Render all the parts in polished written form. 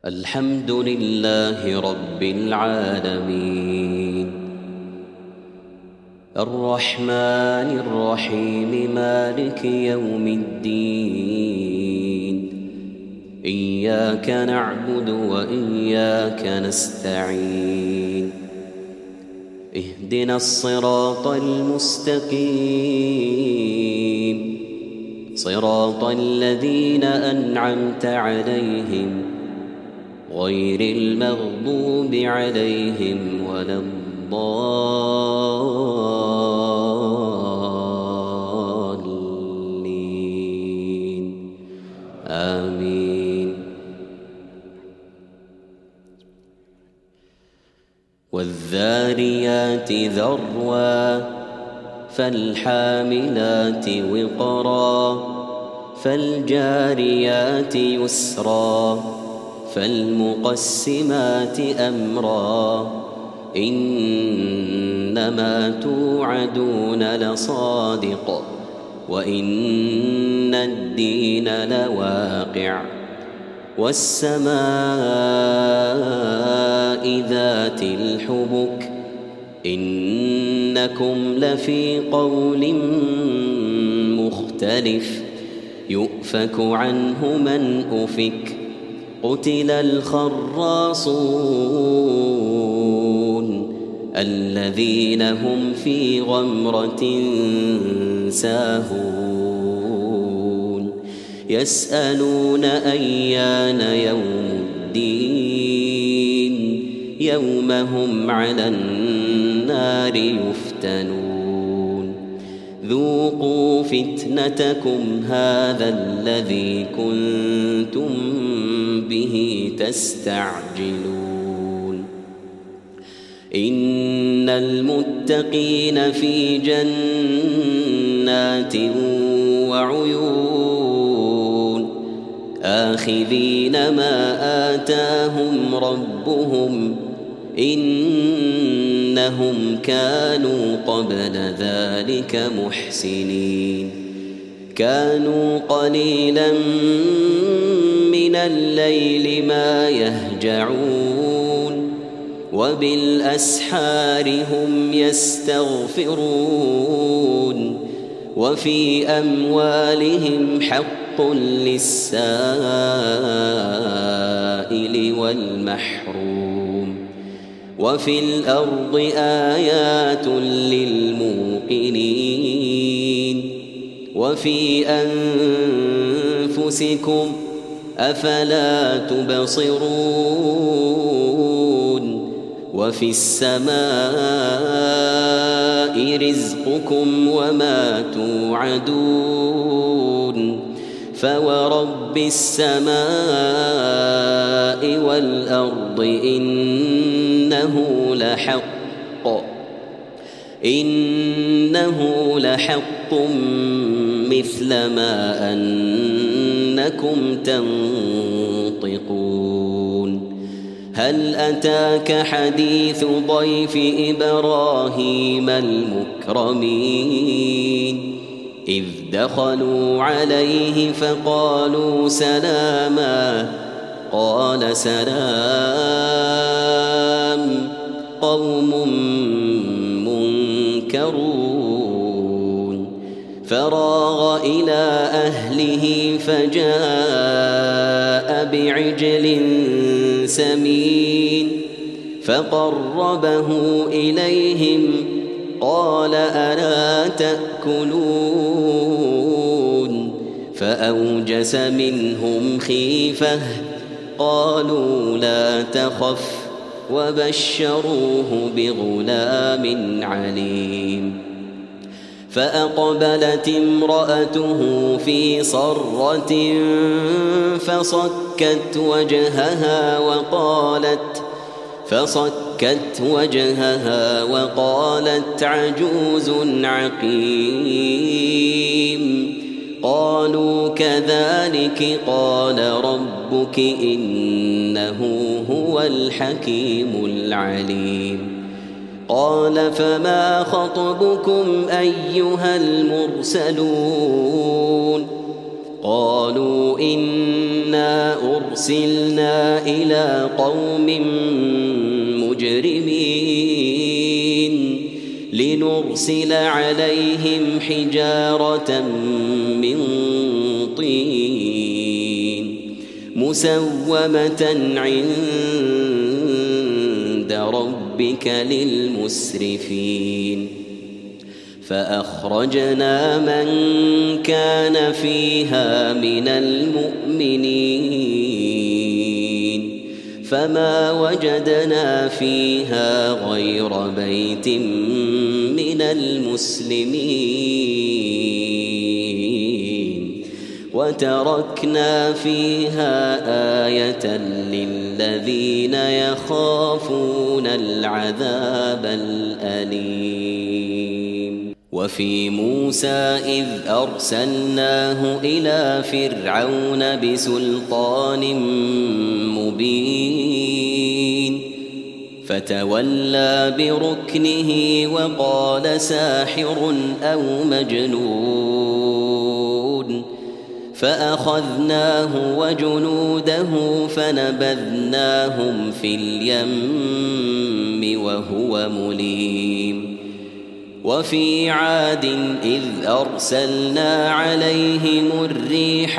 الحمد لله رب العالمين الرحمن الرحيم مالك يوم الدين إياك نعبد وإياك نستعين اهدنا الصراط المستقيم صراط الذين أنعمت عليهم غير المغضوب عليهم ولا الضالين آمين. والذاريات ذروا فالحاملات وقرا فالجاريات يسرا فالمقسمات أمرا إنما توعدون لصادق وإن الدين لواقع والسماء ذات الحبك إنكم لفي قول مختلف يؤفك عنه من أفك قتل الخراصون الذين هم في غمرة ساهون يسألون أيان يوم الدين يوم هم على النار يفتنون ذوقوا فتنتكم هذا الذي كنتم به تستعجلون إن المتقين في جنات وعيون آخذين ما آتاهم ربهم إنهم كانوا قبل ذلك محسنين كانوا قليلا من الليل ما يهجعون وبالأسحار هم يستغفرون وفي أموالهم حق للسائل والمحروم وفي الأرض آيات للموقنين وفي أنفسكم أفلا تبصرون وفي السماء رزقكم وما توعدون فورب السماء والأرض إنه لحق مثل ما أنكم تنطقون هل أتاك حديث ضيف إبراهيم المكرمين إذ دخلوا عليه فقالوا سلاما قال سلام قوم منكرون فراغ إلى أهله فجاء بعجل سمين فقربه إليهم قال ألا تأكلون فأوجس منهم خيفة قالوا لا تخف وبشروه بغلام عليم فأقبلت امرأته في صرة فصكت وجهها وقالت عجوز عقيم قالوا كذلك قال ربك إنه هو الحكيم العليم قال فما خطبكم أيها المرسلون قالوا إنا أرسلنا إلى قوم مجرمين لنرسل عليهم حجارة من طين مسومة عند ربك للمسرفين فأخرجنا من كان فيها من المؤمنين فما وجدنا فيها غير بيت من المسلمين وتركنا فيها آية للذين يخافون العذاب الأليم وفي موسى إذ أرسلناه إلى فرعون بسلطان مبين فتولى بركنه وقال ساحر أو مجنون فأخذناه وجنوده فنبذناهم في اليم وهو مليم وفي عاد إذ أرسلنا عليهم الريح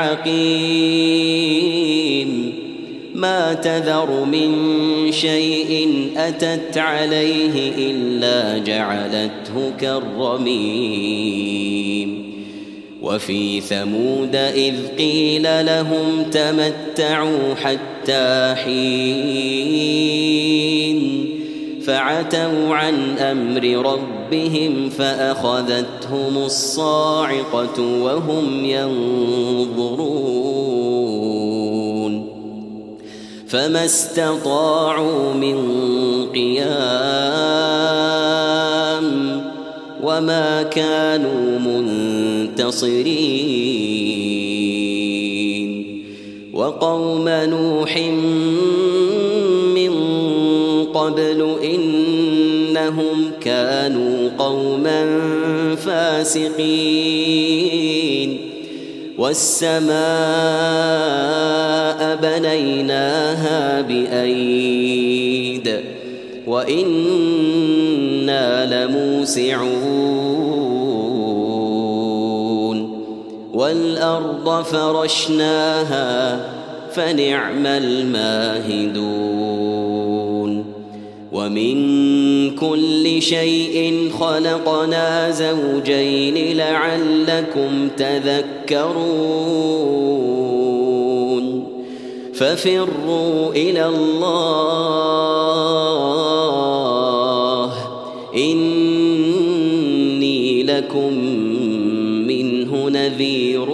العقيم ما تذر من شيء أتت عليه إلا جعلته كالرميم وفي ثمود إذ قيل لهم تمتعوا حتى حين فعتوا عن أمر ربهم فأخذتهم الصاعقة وهم ينظرون فما استطاعوا من قيام وما كانوا منتصرين وقوم نوح من قبل إنهم كانوا قوما فاسقين والسماء بنيناها بأيد وإنا لموسعون والأرض فرشناها فنعم الماهدون ومن كل شيء خلقنا زوجين لعلكم تذكرون ففروا إلى الله إني لكم منه نذير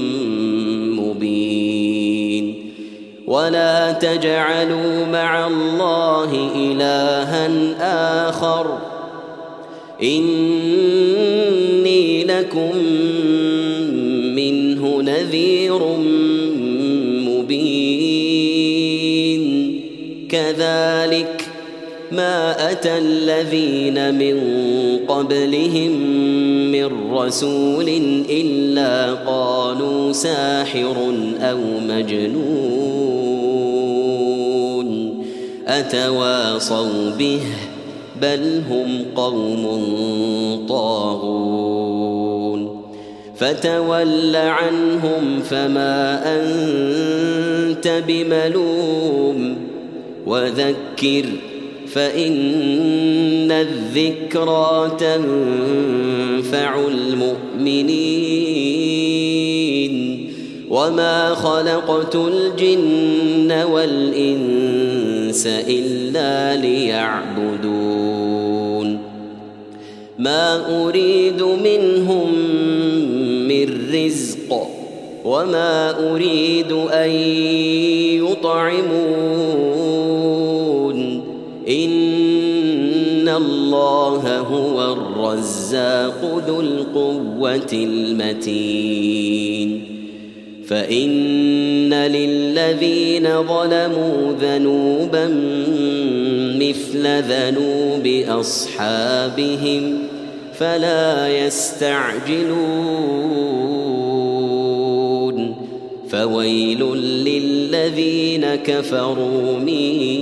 مبين ولا تجعلوا مع الله إلها آخر إني لكم منه نذير مبين كذلك ما أتى الذين من قبلهم من رسول إلا قالوا ساحر أو مجنون أتواصوا به بل هم قوم طاغون فتول عنهم فما أنت بملوم وذكر فإن الذكرى تنفع المؤمنين وما خلقت الجن والإنس إلا ليعبدون ما أريد منهم من رزق وما أريد أن يطعمون إن الله هو الرزاق ذو القوة المتين فإن للذين ظلموا ذنوبا مثل ذنوب أصحابهم فلا يستعجلون فويل للذين كفروا من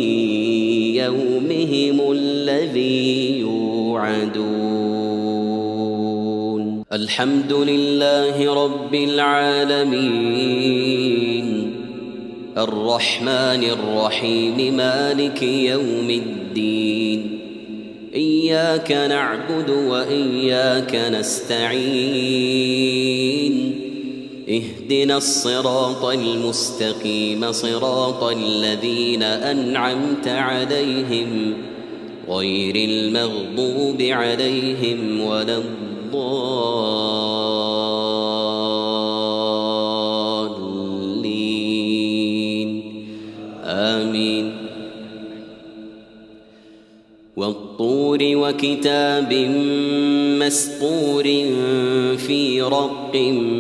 يومهم الذي يوعدون. الحمد لله رب العالمين الرحمن الرحيم مالك يوم الدين. إياك نعبد وإياك نستعين. اهدنا الصراط المستقيم صراط الذين أنعمت عليهم غير المغضوب عليهم ولا الضالين آمين. والطور وكتاب مسطور في رق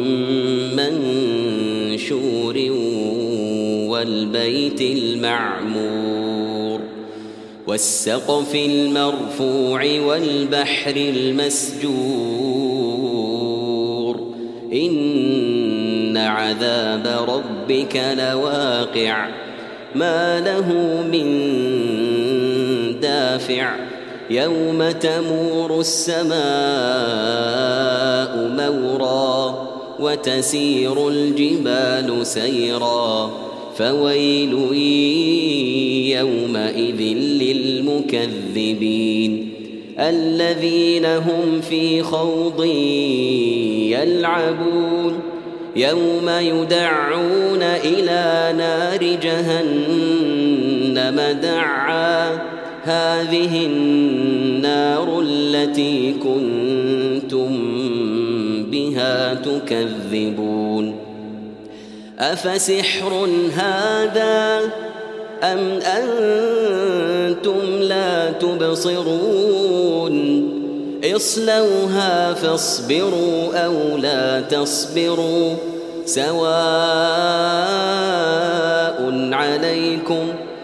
منشور والبيت المعمور والسقف المرفوع والبحر المسجور. إن عذاب ربك لواقع ما له من دافع. يوم تمور السماء مورا وتسير الجبال سيرا. فويل يومئذ للمكذبين الذين هم في خوض يلعبون. يوم يدعون إلى نار جهنم دعا. هذه النار التي كنتم بها تكذبون. أفسحر هذا أم أنتم لا تبصرون. اصلوها فاصبروا أو لا تصبروا سواء عليكم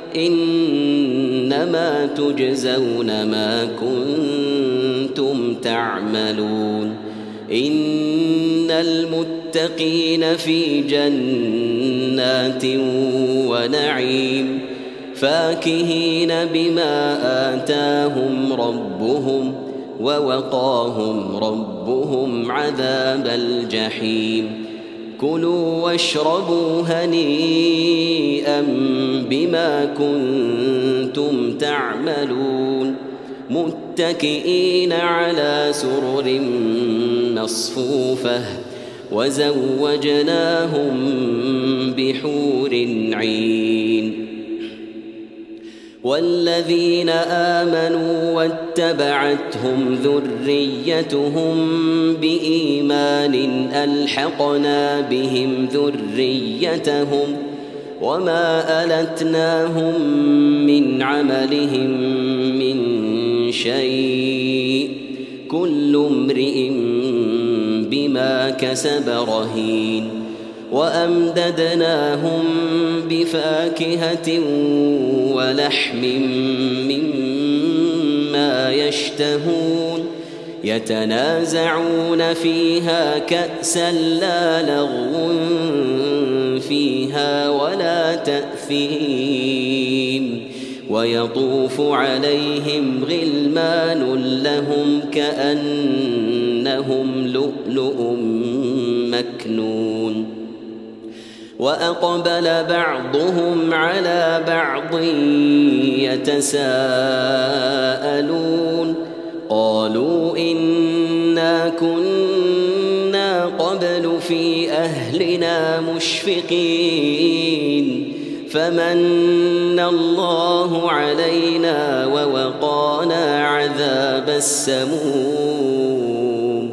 إنما تجزون ما كنتم تعملون. إن المتقين في جنات ونعيم فاكهين بما آتاهم ربهم ووقاهم ربهم عذاب الجحيم. كلوا واشربوا هنيئا بما كنتم تعملون. متكئين على سرر مصفوفة وزوجناهم بحور عين. والذين آمنوا واتبعتهم ذريتهم بإيمان ألحقنا بهم ذريتهم وما ألتناهم من عملهم من شيء. كل امرئ بما كسب رهين. وأمددناهم بفاكهة ولحم مما يشتهون. يتنازعون فيها كأسا لا لغو فيها ولا تأثيم. ويطوف عليهم غلمان لهم كأنهم لؤلؤ مكنون. وأقبل بعضهم على بعض يتساءلون. قالوا إنا كنا قبل في أهلنا مشفقين فمن الله علينا ووقانا عذاب السموم.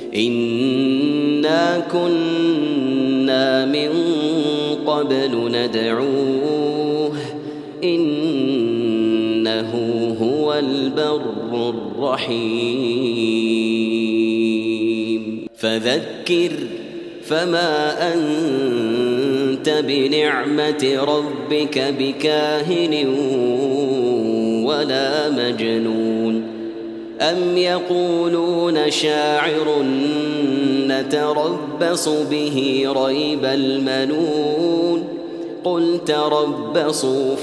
إنا كنا من قبل ندعوه إنه هو البر الرحيم. فذكر فما أنت بنعمة ربك بكاهن ولا مجنون. أم يقولون شاعر نتربص به ريب المنون قل تربصوا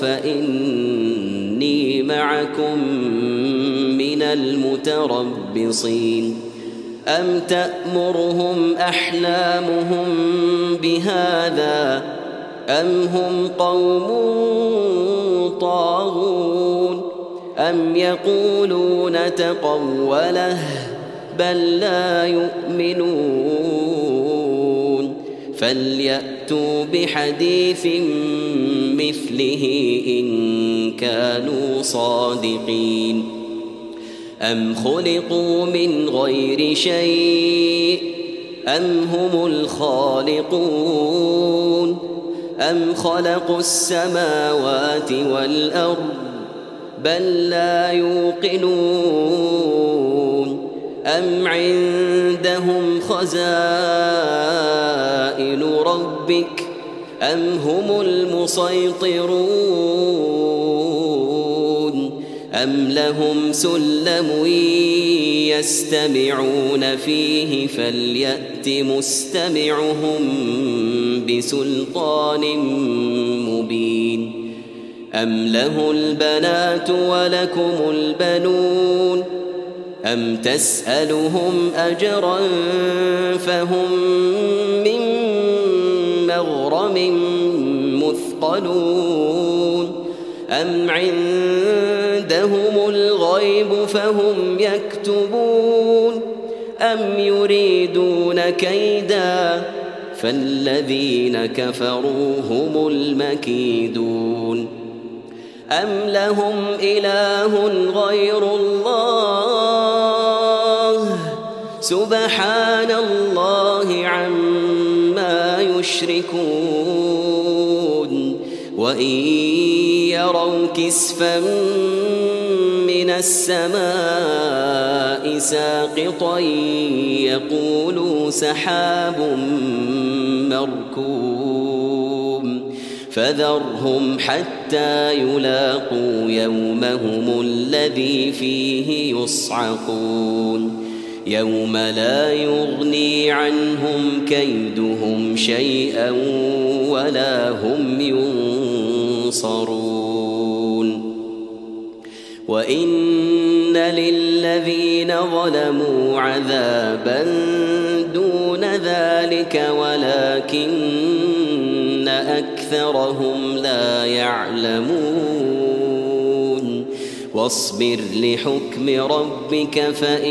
فإني معكم من المتربصين أم تأمرهم أحلامهم بهذا أم هم قوم طاغون أم يقولون تقوله بل لا يؤمنون فليأتوا بحديث مثله إن كانوا صادقين أم خلقوا من غير شيء أم هم الخالقون أم خلقوا السماوات والأرض بل لا يوقنون أم عندهم خزائن ربك أم هم المسيطرون أم لهم سلم يستمعون فيه فليأت مستمعهم بسلطان مبين أم له البنات ولكم البنون أم تسألهم أجرا فهم من مغرم مثقلون أم عندهم الغيب فهم يكتبون أم يريدون كيدا فالذين كفروا هم المكيدون أم لهم إله غير الله سبحان الله عما يشركون وإن يروا كسفا من السماء ساقطا يقولوا سحاب مركوم فذرهم حتى يلاقوا يومهم الذي فيه يصعقون يوم لا يغني عنهم كيدهم شيئا ولا هم ينصرون وإن للذين ظلموا عذابا دون ذلك ولكن أكثرهم لا يعلمون واصبر لحكم ربك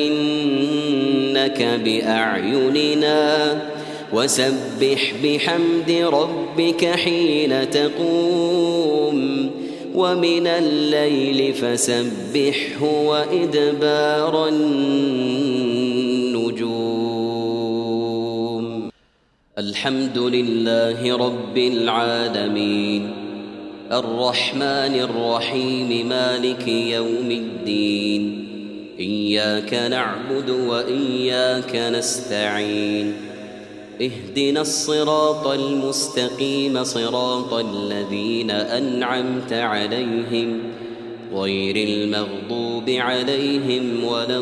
فإنك بأعيننا وسبح بحمد ربك حين تقوم ومن الليل فسبحه وإدبار النجوم الحمد لله رب العالمين الرحمن الرحيم مالك يوم الدين إياك نعبد وإياك نستعين اهدنا الصراط المستقيم صراط الذين أنعمت عليهم غير المغضوب عليهم ولا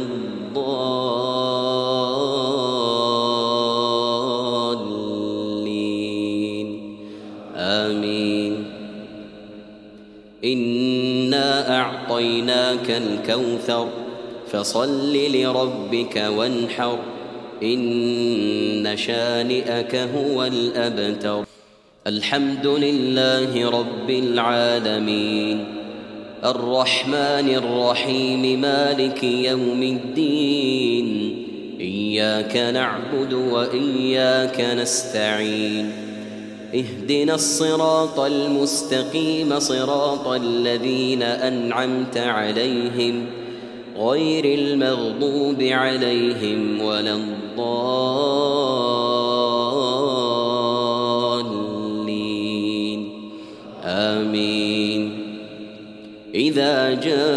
الضالين آمين إنا أعطيناك الكوثر فصل لربك وانحر إن شانئك هو الأبتر الحمد لله رب العالمين الرحمن الرحيم مالك يوم الدين إياك نعبد وإياك نستعين اهدنا الصراط المستقيم صراط الذين أنعمت عليهم غير المغضوب عليهم ولا الضالين آمين إذا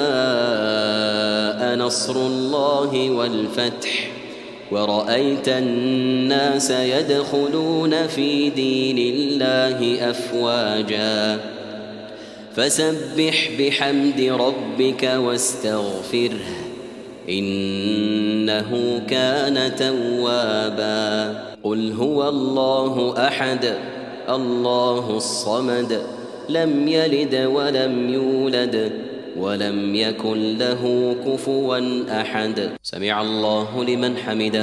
جاء نصر الله والفتح ورأيت الناس يدخلون في دين الله أفواجا فسبح بحمد ربك واستغفره إنه كان توابا. قل هو الله أحد الله الصمد لم يلد ولم يولد ولم يكن له كفوا أحد. سمع الله لمن حمده.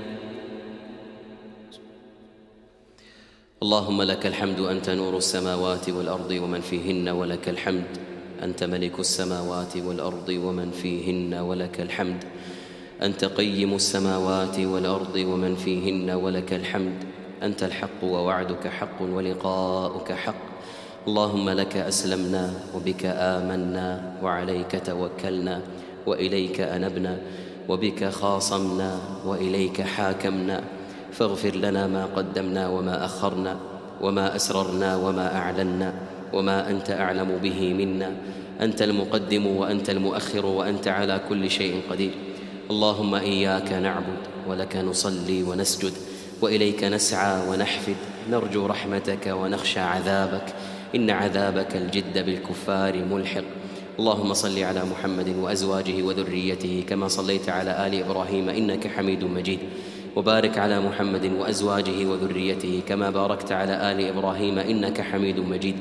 اللهم لك الحمد أنت نور السماوات والأرض ومن فيهن ولك الحمد، أنت ملك السماوات والأرض ومن فيهن ولك الحمد، أنت قيم السماوات والأرض ومن فيهن ولك الحمد، أنت الحق ووعدك حق ولقاؤك حق. اللهم لك أسلمنا وبك آمنا وعليك توكلنا وإليك أنبنا وبك خاصمنا وإليك حاكمنا، فاغفر لنا ما قدمنا وما أخرنا وما أسررنا وما أعلنا وما أنت أعلم به منا، أنت المقدم وأنت المؤخر وأنت على كل شيء قدير. اللهم إياك نعبد ولك نصلي ونسجد وإليك نسعى ونحفد، نرجو رحمتك ونخشى عذابك، إن عذابك الجد بالكفار ملحق. اللهم صل على محمد وأزواجه وذريته كما صليت على آل إبراهيم إنك حميد مجيد، وبارك على محمد وأزواجه وذريته كما باركت على آل إبراهيم إنك حميد مجيد.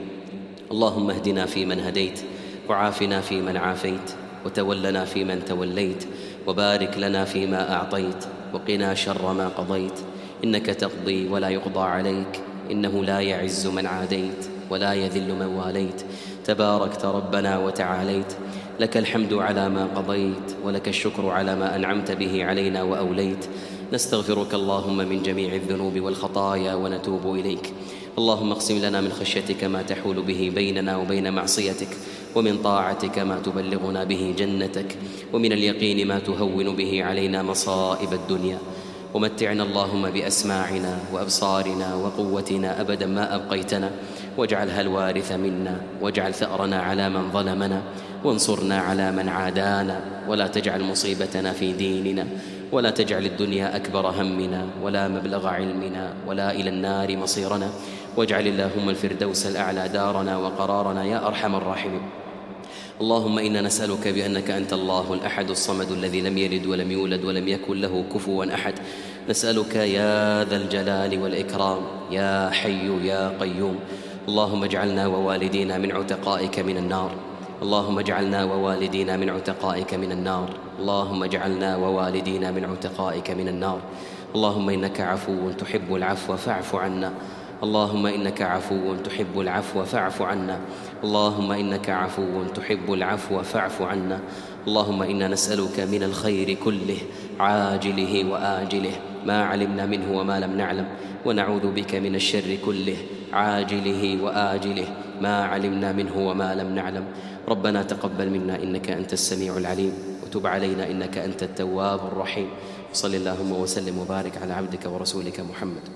اللهم اهدنا فيمن هديت وعافنا فيمن عافيت وتولنا فيمن توليت وبارك لنا فيما أعطيت وقنا شر ما قضيت، إنك تقضي ولا يقضى عليك، إنه لا يعز من عاديت ولا يذل من واليت، تباركت ربنا وتعاليت، لك الحمد على ما قضيت ولك الشكر على ما أنعمت به علينا وأوليت. نستغفرك اللهم من جميع الذنوب والخطايا ونتوب إليك. اللهم اقسم لنا من خشيتك ما تحول به بيننا وبين معصيتك، ومن طاعتك ما تبلغنا به جنتك، ومن اليقين ما تهون به علينا مصائب الدنيا، ومتعنا اللهم بأسماعنا وأبصارنا وقوتنا أبدا ما أبقيتنا، واجعلها الوارث منا، واجعل ثأرنا على من ظلمنا، وانصرنا على من عادانا، ولا تجعل مصيبتنا في ديننا، ولا تجعل الدنيا أكبر همنا ولا مبلغ علمنا ولا إلى النار مصيرنا، واجعل اللهم الفردوس الأعلى دارنا وقرارنا يا أرحم الراحمين. اللهم إنا نسألك بأنك أنت الله الأحد الصمد الذي لم يلد ولم يولد ولم يكن له كفوا أحد، نسألك يا ذا الجلال والإكرام يا حي يا قيوم، اللهم اجعلنا ووالدينا من عتقائك من النار، اللهم اجعلنا ووالدينا من عتقائك من النار، اللهم اجعلنا ووالدينا من عتقائك من النار. اللهم إنك عفو تحب العفو فاعف عنا، اللهم إنك عفو تحب العفو فاعف عنا، اللهم إنك عفو تحب العفو فاعف عنا. اللهم إنا نسألك من الخير كله عاجله وآجله ما علمنا منه وما لم نعلم، ونعوذ بك من الشر كله عاجله وآجله ما علمنا منه وما لم نعلم. ربنا تقبل منا إنك أنت السميع العليم، وتب علينا إنك أنت التواب الرحيم. صل اللهم وسلم وبارك على عبدك ورسولك محمد.